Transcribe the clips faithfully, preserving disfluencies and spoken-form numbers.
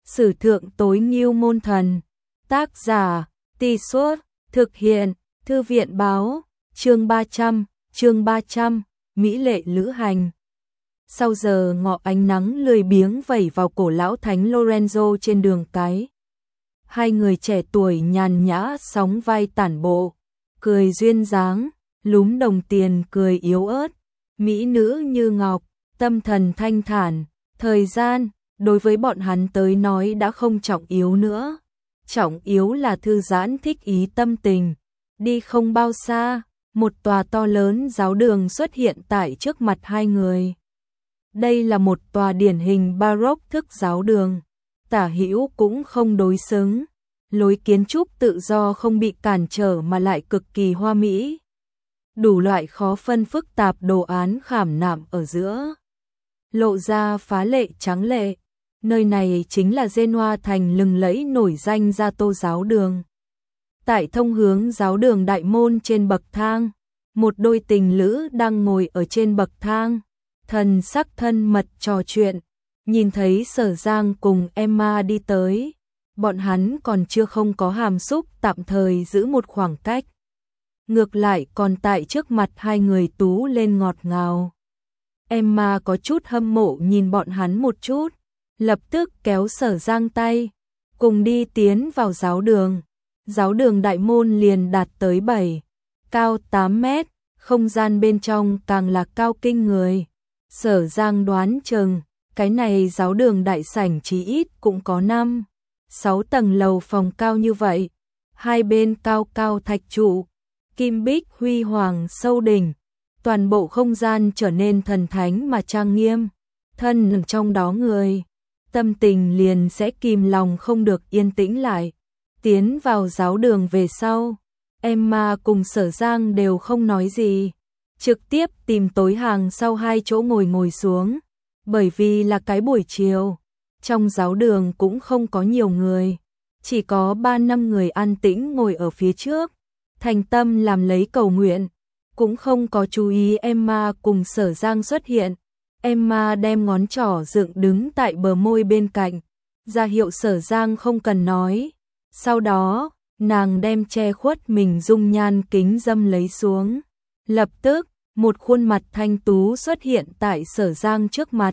Sử thượng tối ngưu môn thần. Tác giả, Tì Suốt, thực hiện, Thư viện báo, chương ba trăm, chương ba trăm, Mỹ lệ lữ hành. Sau giờ ngọ ánh nắng lười biếng vẩy vào cổ lão thánh Lorenzo trên đường cái. Hai người trẻ tuổi nhàn nhã sóng vai tản bộ, cười duyên dáng, lúm đồng tiền cười yếu ớt, mỹ nữ như ngọc, tâm thần thanh thản. Thời gian, đối với bọn hắn tới nói đã không trọng yếu nữa. Trọng yếu là thư giãn thích ý tâm tình. Đi không bao xa, một tòa to lớn giáo đường xuất hiện tại trước mặt hai người. Đây là một tòa điển hình Baroque thức giáo đường. Tả hữu cũng không đối xứng. Lối kiến trúc tự do không bị cản trở mà lại cực kỳ hoa mỹ. Đủ loại khó phân phức tạp đồ án khảm nạm ở giữa, lộ ra phá lệ tráng lệ. Nơi này chính là Genoa thành lừng lẫy nổi danh Gia Tô giáo đường. Tại thông hướng giáo đường đại môn trên bậc thang, một đôi tình lữ đang ngồi ở trên bậc thang, thần sắc thân mật trò chuyện. Nhìn thấy Sở Giang cùng Emma đi tới, bọn hắn còn chưa không có hàm xúc, tạm thời giữ một khoảng cách. Ngược lại còn tại trước mặt hai người tú lên ngọt ngào. Emma có chút hâm mộ nhìn bọn hắn một chút, lập tức kéo Sở Giang tay, cùng đi tiến vào giáo đường. Giáo đường đại môn liền đạt tới bảy, cao tám mét, không gian bên trong càng là cao kinh người. Sở Giang đoán chừng, cái này giáo đường đại sảnh chí ít cũng có năm, sáu tầng lầu phòng cao như vậy. Hai bên cao cao thạch trụ, kim bích huy hoàng sâu đỉnh. Toàn bộ không gian trở nên thần thánh mà trang nghiêm. Thân trong đó người, tâm tình liền sẽ kìm lòng không được yên tĩnh lại. Tiến vào giáo đường về sau, Emma cùng Sở Giang đều không nói gì, trực tiếp tìm tối hàng sau hai chỗ ngồi ngồi xuống. Bởi vì là cái buổi chiều, trong giáo đường cũng không có nhiều người, chỉ có ba năm người an tĩnh ngồi ở phía trước, thành tâm làm lấy cầu nguyện, cũng không có chú ý Emma cùng Sở Giang xuất hiện. Emma đem ngón trỏ dựng đứng tại bờ môi bên cạnh, ra hiệu Sở Giang không cần nói. Sau đó, nàng đem che khuất mình dung nhan kính dâm lấy xuống. Lập tức, một khuôn mặt thanh tú xuất hiện tại Sở Giang trước mặt.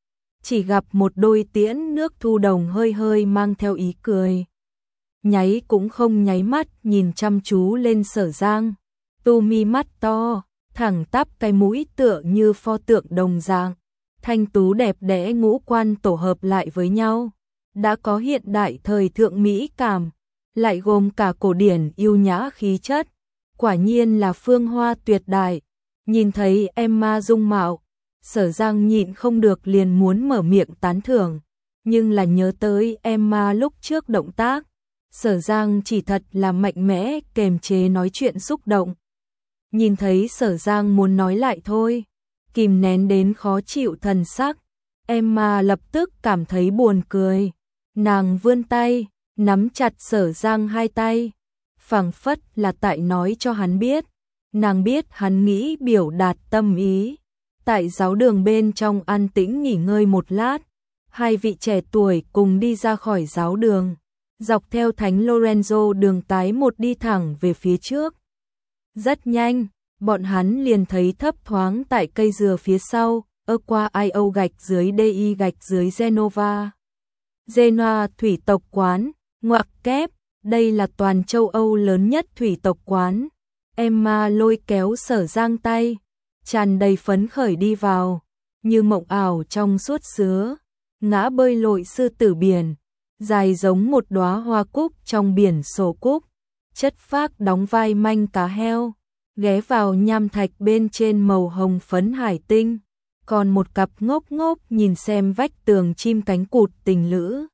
Chỉ gặp một đôi tiễn nước thu đồng hơi hơi mang theo ý cười. Nháy cũng không nháy mắt nhìn chăm chú lên Sở Giang. Tu mi mắt to, thẳng tắp cái mũi tựa như pho tượng đồng dạng. Thanh tú đẹp đẽ ngũ quan tổ hợp lại với nhau, đã có hiện đại thời thượng mỹ cảm, lại gồm cả cổ điển yêu nhã khí chất. Quả nhiên là phương hoa tuyệt đại. Nhìn thấy Emma dung mạo, Sở Giang nhịn không được liền muốn mở miệng tán thưởng, nhưng là nhớ tới Emma lúc trước động tác, Sở Giang chỉ thật là mạnh mẽ kềm chế nói chuyện xúc động. Nhìn thấy Sở Giang muốn nói lại thôi, kìm nén đến khó chịu thần sắc, Emma lập tức cảm thấy buồn cười. Nàng vươn tay, nắm chặt Sở Giang hai tay, phảng phất là tại nói cho hắn biết, nàng biết hắn nghĩ biểu đạt tâm ý. Tại giáo đường bên trong an tĩnh nghỉ ngơi một lát, hai vị trẻ tuổi cùng đi ra khỏi giáo đường, dọc theo Thánh Lorenzo đường tái một đi thẳng về phía trước. Rất nhanh, bọn hắn liền thấy thấp thoáng tại cây dừa phía sau, ơ qua Io gạch dưới Di gạch dưới Genova. Genoa thủy tộc quán, ngoặc kép, đây là toàn châu Âu lớn nhất thủy tộc quán. Emma lôi kéo Sở Giang tay, tràn đầy phấn khởi đi vào, như mộng ảo trong suốt sứa, ngã bơi lội sư tử biển, dài giống một đóa hoa cúc trong biển sổ cúc, chất phác đóng vai manh cá heo, ghé vào nham thạch bên trên màu hồng phấn hải tinh, còn một cặp ngốc ngốc nhìn xem vách tường chim cánh cụt tình lữ.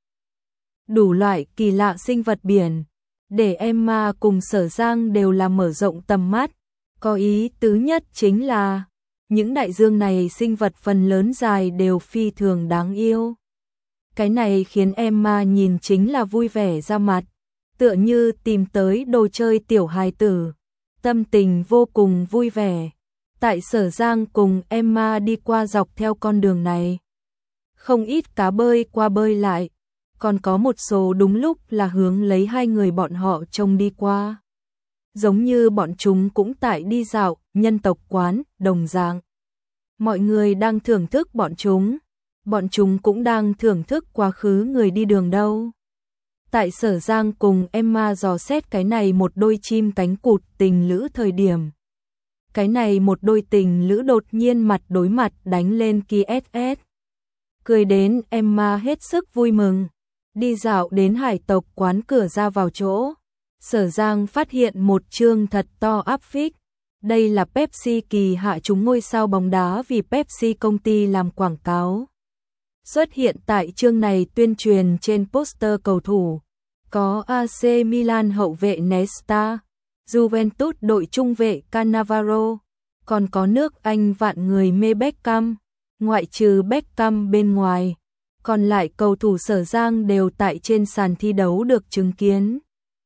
Đủ loại kỳ lạ sinh vật biển, để Emma cùng Sở Giang đều là mở rộng tầm mắt. Có ý tứ nhất chính là, những đại dương này sinh vật phần lớn dài đều phi thường đáng yêu. Cái này khiến Emma nhìn chính là vui vẻ ra mặt, tựa như tìm tới đồ chơi tiểu hài tử, tâm tình vô cùng vui vẻ. Tại Sở Giang cùng Emma đi qua dọc theo con đường này, không ít cá bơi qua bơi lại, còn có một số đúng lúc là hướng lấy hai người bọn họ trông đi qua. Giống như bọn chúng cũng tại đi dạo, nhân tộc quán, đồng dạng. Mọi người đang thưởng thức bọn chúng, bọn chúng cũng đang thưởng thức quá khứ người đi đường đâu. Tại Sở Giang cùng Emma dò xét cái này một đôi chim cánh cụt tình lữ thời điểm. Cái này một đôi tình lữ đột nhiên mặt đối mặt đánh lên kia ét ét. Cười đến Emma hết sức vui mừng. Đi dạo đến hải tộc quán cửa ra vào chỗ. Sở Giang phát hiện một chương thật to áp phích. Đây là Pepsi kỳ hạ chúng ngôi sao bóng đá vì Pepsi công ty làm quảng cáo. Xuất hiện tại chương này tuyên truyền trên poster cầu thủ. Có a xê Milan hậu vệ Nesta, Juventus đội trung vệ Cannavaro, còn có nước Anh vạn người mê Beckham, ngoại trừ Beckham bên ngoài. Còn lại cầu thủ Sở Giang đều tại trên sàn thi đấu được chứng kiến.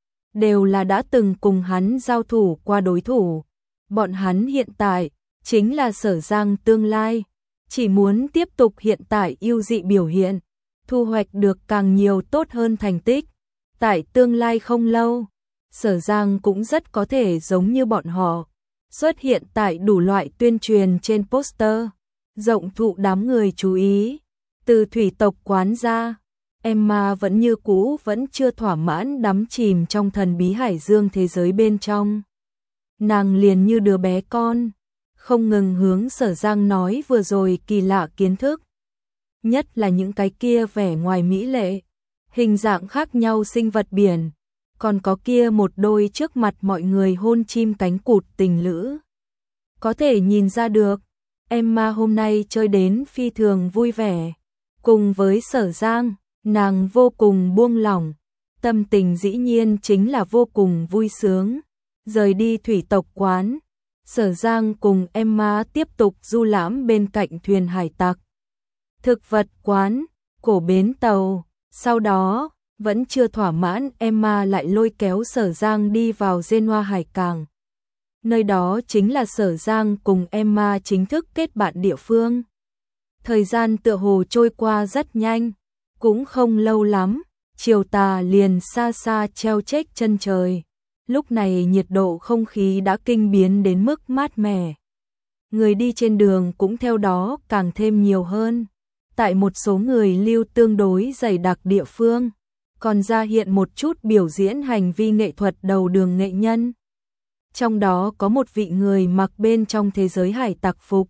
Đều là đã từng cùng hắn giao thủ qua đối thủ. Bọn hắn hiện tại chính là Sở Giang tương lai, chỉ muốn tiếp tục hiện tại ưu dị biểu hiện, thu hoạch được càng nhiều tốt hơn thành tích. Tại tương lai không lâu, Sở Giang cũng rất có thể giống như bọn họ, xuất hiện tại đủ loại tuyên truyền trên poster, rộng thụ đám người chú ý. Từ thủy tộc quán ra, Emma vẫn như cũ vẫn chưa thỏa mãn đắm chìm trong thần bí hải dương thế giới bên trong. Nàng liền như đứa bé con, không ngừng hướng Sở Giang nói vừa rồi kỳ lạ kiến thức. Nhất là những cái kia vẻ ngoài mỹ lệ, hình dạng khác nhau sinh vật biển, còn có kia một đôi trước mặt mọi người hôn chim cánh cụt tình lữ. Có thể nhìn ra được, Emma hôm nay chơi đến phi thường vui vẻ. Cùng với Sở Giang, nàng vô cùng buông lỏng, tâm tình dĩ nhiên chính là vô cùng vui sướng. Rời đi thủy tộc quán, Sở Giang cùng Emma tiếp tục du lãm bên cạnh thuyền hải tặc. Thực vật quán, cổ bến tàu, sau đó, vẫn chưa thỏa mãn Emma lại lôi kéo Sở Giang đi vào Genoa hải cảng. Nơi đó chính là Sở Giang cùng Emma chính thức kết bạn địa phương. Thời gian tựa hồ trôi qua rất nhanh, cũng không lâu lắm, chiều tà liền xa xa treo chếch chân trời. Lúc này nhiệt độ không khí đã kinh biến đến mức mát mẻ. Người đi trên đường cũng theo đó càng thêm nhiều hơn. Tại một số người lưu tương đối dày đặc địa phương, còn ra hiện một chút biểu diễn hành vi nghệ thuật đầu đường nghệ nhân. Trong đó có một vị người mặc bên trong thế giới hải tặc phục,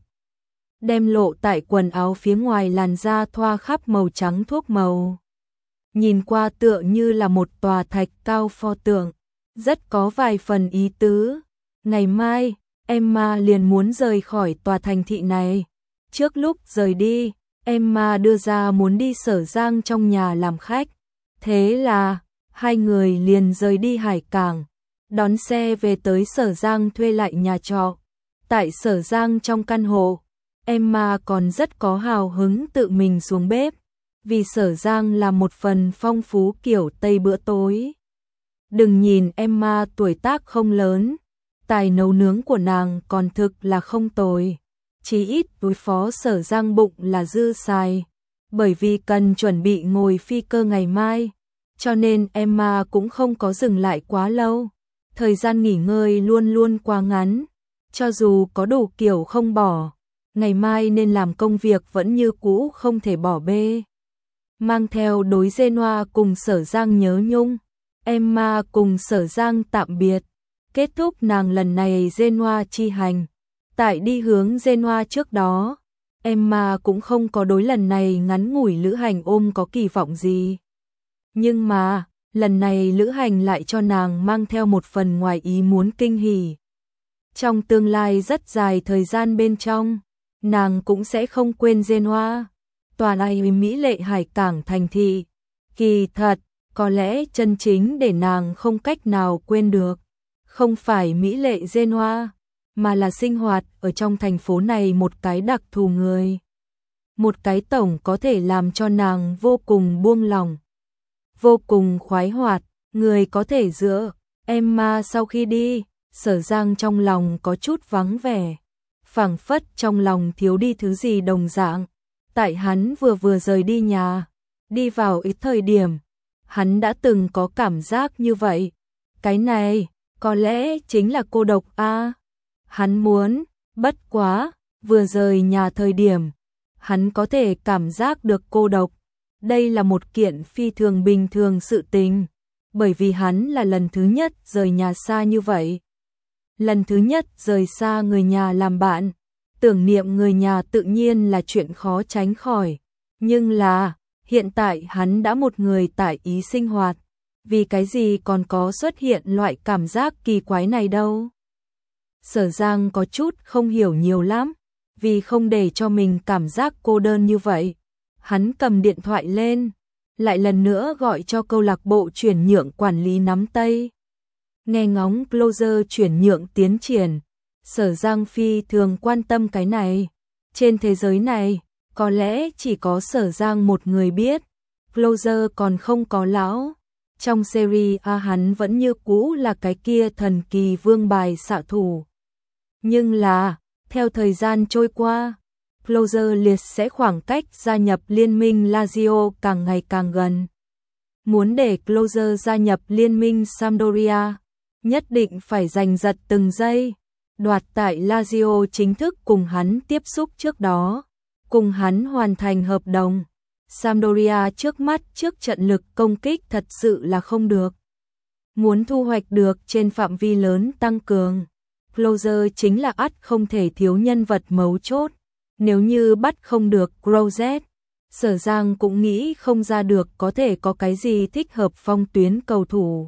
đem lộ tại quần áo phía ngoài làn da thoa khắp màu trắng thuốc màu. Nhìn qua tựa như là một tòa thạch cao pho tượng, rất có vài phần ý tứ. Ngày mai, Emma liền muốn rời khỏi tòa thành thị này. Trước lúc rời đi, Emma đưa ra muốn đi Sở Giang trong nhà làm khách. Thế là, hai người liền rời đi hải cảng, đón xe về tới Sở Giang thuê lại nhà trọ. Tại Sở Giang trong căn hộ, Emma còn rất có hào hứng tự mình xuống bếp, vì Sở Giang là một phần phong phú kiểu Tây bữa tối. Đừng nhìn Emma tuổi tác không lớn, tài nấu nướng của nàng còn thực là không tồi. Chí ít đối phó Sở Giang bụng là dư xài, bởi vì cần chuẩn bị ngồi phi cơ ngày mai, cho nên Emma cũng không có dừng lại quá lâu. Thời gian nghỉ ngơi luôn luôn quá ngắn, cho dù có đủ kiểu không bỏ, ngày mai nên làm công việc vẫn như cũ không thể bỏ bê. Mang theo đối Genoa cùng Sở Giang nhớ nhung, Emma cùng Sở Giang tạm biệt, kết thúc nàng lần này Genoa chi hành. Tại đi hướng Genoa trước đó, Emma cũng không có đối lần này ngắn ngủi lữ hành ôm có kỳ vọng gì. Nhưng mà, lần này lữ hành lại cho nàng mang theo một phần ngoài ý muốn kinh hỉ. Trong tương lai rất dài thời gian bên trong, nàng cũng sẽ không quên Genoa, tòa này mỹ lệ hải cảng thành thị. Kỳ thật, có lẽ chân chính để nàng không cách nào quên được, không phải mỹ lệ Genoa, mà là sinh hoạt ở trong thành phố này một cái đặc thù người. Một cái tổng có thể làm cho nàng vô cùng buông lòng, vô cùng khoái hoạt, người có thể dựa. Emma sau khi đi, Sở Giang trong lòng có chút vắng vẻ, phảng phất trong lòng thiếu đi thứ gì đồng dạng. Tại hắn vừa vừa rời đi nhà, Đi vào ít thời điểm, hắn đã từng có cảm giác như vậy. Cái này, có lẽ chính là cô độc a. À? Hắn muốn, bất quá, vừa rời nhà thời điểm, hắn có thể cảm giác được cô độc. Đây là một kiện phi thường bình thường sự tình, bởi vì hắn là lần thứ nhất rời nhà xa như vậy. Lần thứ nhất rời xa người nhà làm bạn, tưởng niệm người nhà tự nhiên là chuyện khó tránh khỏi. Nhưng là, hiện tại hắn đã một người tại ý sinh hoạt, vì cái gì còn có xuất hiện loại cảm giác kỳ quái này đâu. Sở Giang có chút không hiểu nhiều lắm, vì không để cho mình cảm giác cô đơn như vậy. Hắn cầm điện thoại lên, lại lần nữa gọi cho câu lạc bộ chuyển nhượng quản lý nắm tay. Nghe ngóng Closer chuyển nhượng tiến triển, Sở Giang phi thường quan tâm cái này. Trên thế giới này, có lẽ chỉ có Sở Giang một người biết, Closer còn không có lão. Trong series A hắn vẫn như cũ là cái kia thần kỳ vương bài xạ thủ. Nhưng là, theo thời gian trôi qua, Closer liệt sẽ khoảng cách gia nhập liên minh Lazio càng ngày càng gần. Muốn để Closer gia nhập liên minh Sampdoria, nhất định phải giành giật từng giây, đoạt tại Lazio chính thức cùng hắn tiếp xúc trước đó, cùng hắn hoàn thành hợp đồng. Sampdoria trước mắt trước trận lực công kích thật sự là không được. Muốn thu hoạch được trên phạm vi lớn tăng cường, Closer chính là ắt không thể thiếu nhân vật mấu chốt. Nếu như bắt không được Crozet, Sở Giang cũng nghĩ không ra được có thể có cái gì thích hợp phong tuyến cầu thủ.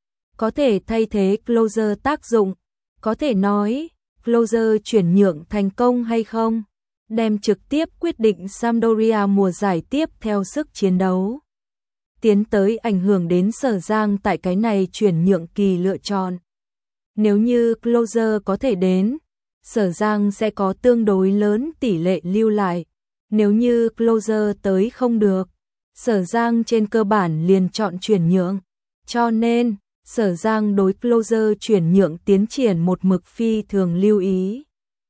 Có thể thay thế Closer tác dụng, có thể nói, Closer chuyển nhượng thành công hay không, đem trực tiếp quyết định Sampdoria mùa giải tiếp theo sức chiến đấu. Tiến tới ảnh hưởng đến Sở Giang tại cái này chuyển nhượng kỳ lựa chọn. Nếu như Closer có thể đến, Sở Giang sẽ có tương đối lớn tỷ lệ lưu lại. Nếu như Closer tới không được, Sở Giang trên cơ bản liền chọn chuyển nhượng. Cho nên, Sở Giang đối Closer chuyển nhượng tiến triển một mực phi thường lưu ý.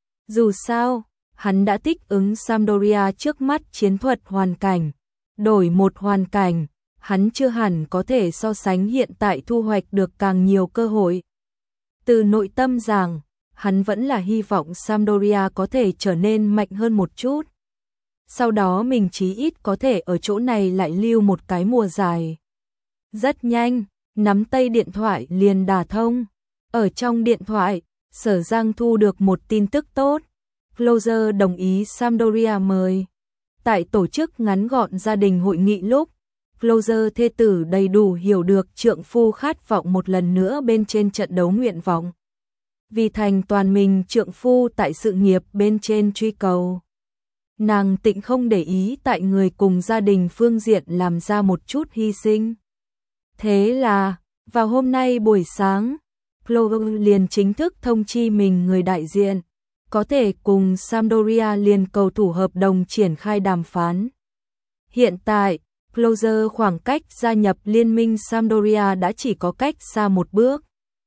Dù sao, hắn đã thích ứng Sampdoria trước mắt chiến thuật hoàn cảnh. Đổi một hoàn cảnh, hắn chưa hẳn có thể so sánh hiện tại thu hoạch được càng nhiều cơ hội. Từ nội tâm rằng, hắn vẫn là hy vọng Sampdoria có thể trở nên mạnh hơn một chút. Sau đó mình chí ít có thể ở chỗ này lại lưu một cái mùa dài. Rất nhanh, nắm tay điện thoại liền đả thông. Ở trong điện thoại, Sở Giang thu được một tin tức tốt. Closer đồng ý Sampdoria mời. Tại tổ chức ngắn gọn gia đình hội nghị lúc, Closer thê tử đầy đủ hiểu được trượng phu khát vọng một lần nữa bên trên trận đấu nguyện vọng. Vì thành toàn mình trượng phu tại sự nghiệp bên trên truy cầu. Nàng tịnh không để ý tại người cùng gia đình phương diện làm ra một chút hy sinh. Thế là, vào hôm nay buổi sáng, Closer liền chính thức thông chi mình người đại diện, có thể cùng Sampdoria liền cầu thủ hợp đồng triển khai đàm phán. Hiện tại, Closer khoảng cách gia nhập liên minh Sampdoria đã chỉ có cách xa một bước.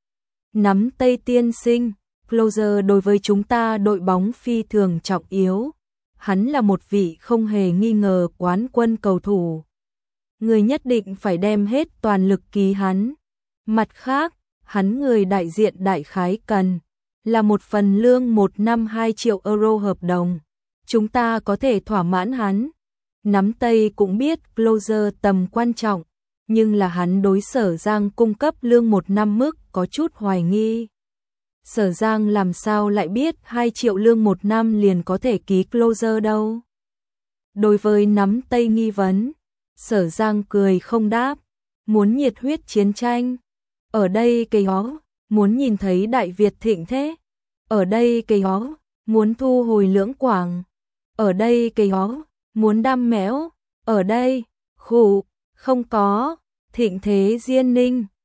Nắm tay tiên sinh, Closer đối với chúng ta đội bóng phi thường trọng yếu. Hắn là một vị không hề nghi ngờ quán quân cầu thủ. Người nhất định phải đem hết toàn lực ký hắn. Mặt khác, hắn người đại diện đại khái cần là một phần lương một năm hai triệu euro hợp đồng. Chúng ta có thể thỏa mãn hắn. Nắm tay cũng biết Closer tầm quan trọng, nhưng là hắn đối Sở Giang cung cấp lương một năm mức có chút hoài nghi. Sở Giang làm sao lại biết hai triệu lương một năm liền có thể ký Closer đâu. Đối với nắm tay nghi vấn, Sở Giang cười không đáp. Muốn nhiệt huyết chiến tranh. Ở đây cây hó, muốn nhìn thấy Đại Việt thịnh thế. Ở đây cây hó, muốn thu hồi Lưỡng Quảng. Ở đây cây hó, muốn đam mẽo. Ở đây, khủ, không có, thịnh thế Diên Ninh.